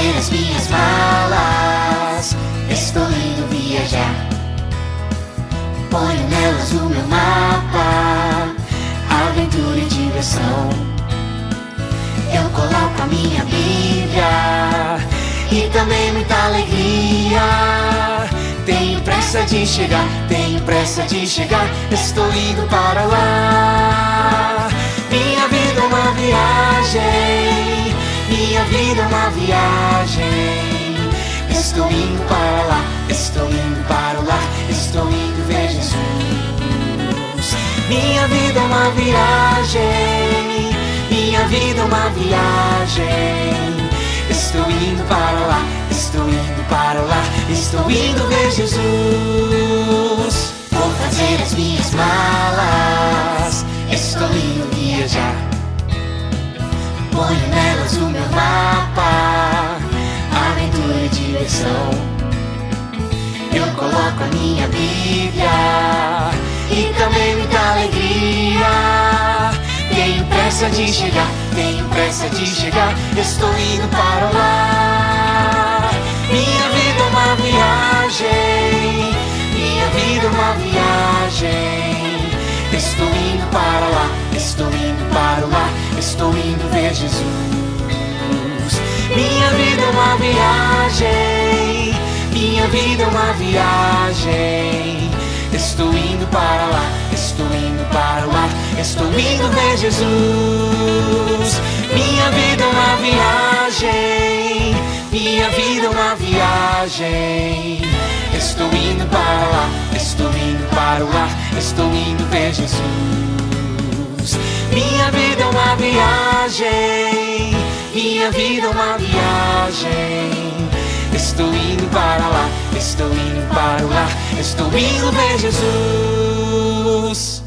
fazer as minhas malas, estou indo viajar. Ponho nelas o meu mapa, aventura e diversão. Eu coloco a minha Bíblia e também muita alegria. Tenho pressa de chegar, estou indo para lá. Minha vida é uma viagem, minha vida é uma viagem. Estou indo para lá, estou indo para lá, estou indo ver Jesus. Minha vida é uma viagem, minha vida é uma viagem. Estou indo para lá, estou indo para lá, estou indo ver Jesus. Vou fazer as minhas malas, estou indo viajar. Ponho nelas o meu mapa, aventura e diversão. Eu coloco a minha Bíblia e também muita alegria. Tenho pressa de chegar, estou indo para lá. Minha vida é uma viagem, minha vida é uma viagem. Estou indo para lá, estou indo para lá, estou indo ver Jesus. Minha vida é uma viagem, minha vida é uma viagem. Estou indo para lá, estou indo para lá, estou indo ver Jesus. Minha vida é uma viagem, minha vida é uma viagem. Estou indo para lá, estou indo para lá, estou indo ver Jesus. Minha vida é uma viagem, minha vida é uma viagem. Estou indo para lá, estou indo para lá, estou indo ver Jesus.